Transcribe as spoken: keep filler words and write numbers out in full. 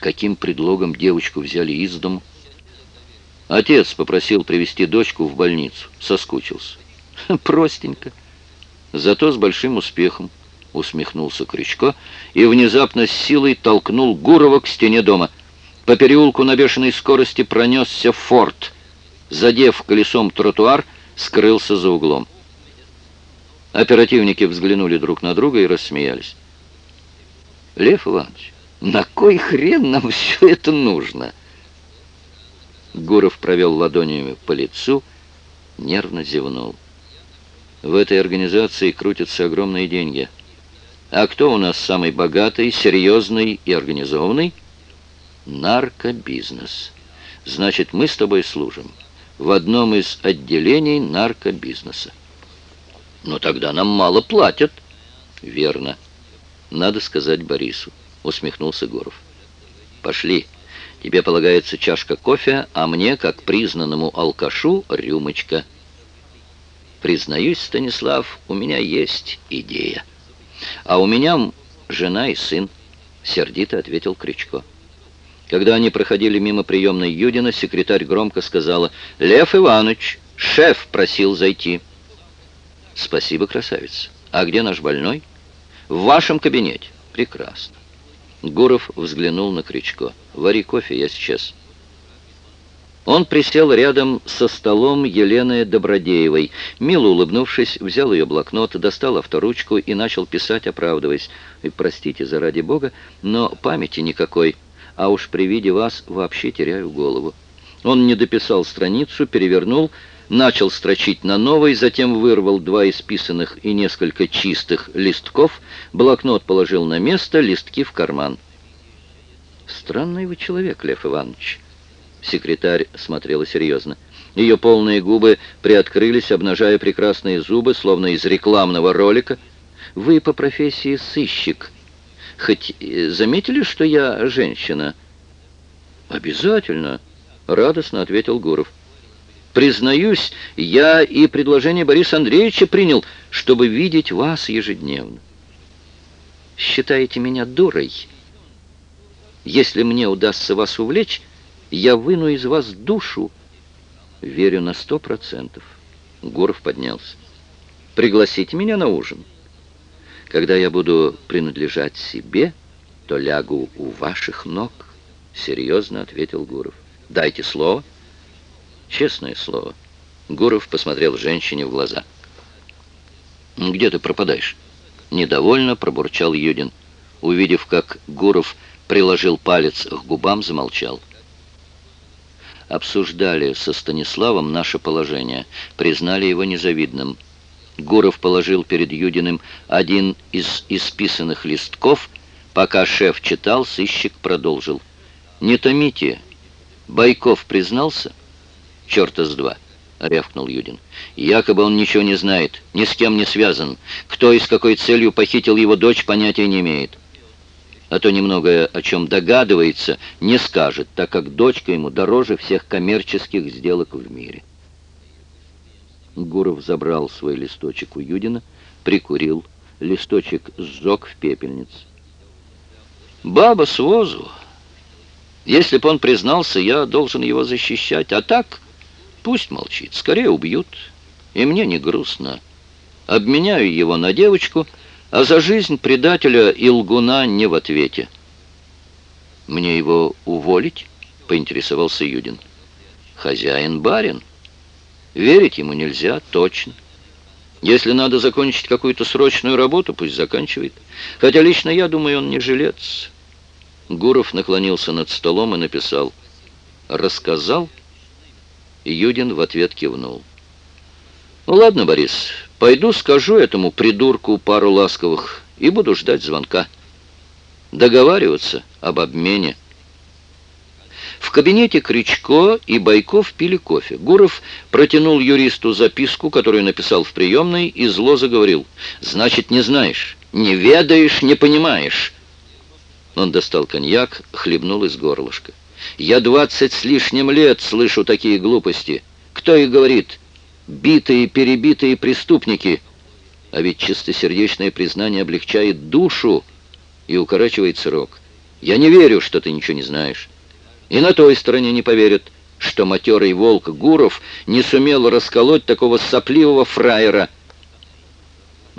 каким предлогом девочку взяли из дому? Отец попросил привезти дочку в больницу. Соскучился. Простенько. Зато с большим успехом, усмехнулся Крючко и внезапно с силой толкнул Гурова к стене дома. По переулку на бешеной скорости пронесся «Форд». Задев колесом тротуар, скрылся за углом. Оперативники взглянули друг на друга и рассмеялись. «Лев Иванович, на кой хрен нам все это нужно?» Гуров провел ладонями по лицу, нервно зевнул. «В этой организации крутятся огромные деньги. А кто у нас самый богатый, серьезный и организованный? Наркобизнес. Значит, мы с тобой служим в одном из отделений наркобизнеса. Но тогда нам мало платят». «Верно. Надо сказать Борису», — усмехнулся Гуров. «Пошли. Тебе полагается чашка кофе, а мне, как признанному алкашу, рюмочка». «Признаюсь, Станислав, у меня есть идея». «А у меня жена и сын», — сердито ответил Крючко. Когда они проходили мимо приемной Юдина, секретарь громко сказала: «Лев Иванович, шеф просил зайти». «Спасибо, красавица. А где наш больной?» «В вашем кабинете». «Прекрасно». Гуров взглянул на Крючко. «Вари кофе, я сейчас». Он присел рядом со столом Елены Добродеевой. Мило улыбнувшись, взял ее блокнот, достал авторучку и начал писать, оправдываясь. «И простите, заради бога, но памяти никакой, а уж при виде вас вообще теряю голову». Он не дописал страницу, перевернул, начал строчить на новой, затем вырвал два исписанных и несколько чистых листков, блокнот положил на место, листки в карман. «Странный вы человек, Лев Иванович». Секретарь смотрела серьезно. Ее полные губы приоткрылись, обнажая прекрасные зубы, словно из рекламного ролика. «Вы по профессии сыщик. Хоть заметили, что я женщина?» «Обязательно», — радостно ответил Гуров. «Признаюсь, я и предложение Бориса Андреевича принял, чтобы видеть вас ежедневно». «Считаете меня дурой? Если мне удастся вас увлечь, я выну из вас душу». «Верю на сто процентов». Гуров поднялся. «Пригласите меня на ужин. Когда я буду принадлежать себе, то лягу у ваших ног», — серьезно ответил Гуров. «Дайте слово». «Честное слово». Гуров посмотрел женщине в глаза. «Где ты пропадаешь?» Недовольно пробурчал Юдин. Увидев, как Гуров приложил палец к губам, замолчал. Обсуждали со Станиславом наше положение, признали его незавидным. Гуров положил перед Юдиным один из исписанных листков. Пока шеф читал, сыщик продолжил. «Не томите. Байков признался?» «Черта с два», — рявкнул Юдин. «Якобы он ничего не знает, ни с кем не связан. Кто и с какой целью похитил его дочь, понятия не имеет. А то немного о чем догадывается, не скажет, так как дочка ему дороже всех коммерческих сделок в мире». Гуров забрал свой листочек у Юдина, прикурил, листочек сжег в пепельнице. «Баба с возу. Если б он признался, я должен его защищать, а так пусть молчит, скорее убьют, и мне не грустно. Обменяю его на девочку, а за жизнь предателя и лгуна не в ответе». «Мне его уволить?» — поинтересовался Юдин. «Хозяин барин. Верить ему нельзя, точно. Если надо закончить какую-то срочную работу, пусть заканчивает. Хотя лично я думаю, он не жилец». Гуров наклонился над столом и написал: «Рассказал?» Юдин в ответ кивнул. «Ну ладно, Борис, пойду скажу этому придурку пару ласковых и буду ждать звонка. Договариваться об обмене». В кабинете Крючко и Байков пили кофе. Гуров протянул юристу записку, которую написал в приемной, и зло заговорил: «Значит, не знаешь, не ведаешь, не понимаешь». Он достал коньяк, хлебнул из горлышка. «Я двадцать с лишним лет слышу такие глупости. Кто их говорит? Битые, перебитые преступники. А ведь чистосердечное признание облегчает душу и укорачивает срок. Я не верю, что ты ничего не знаешь. И на той стороне не поверят, что матерый волк Гуров не сумел расколоть такого сопливого фраера,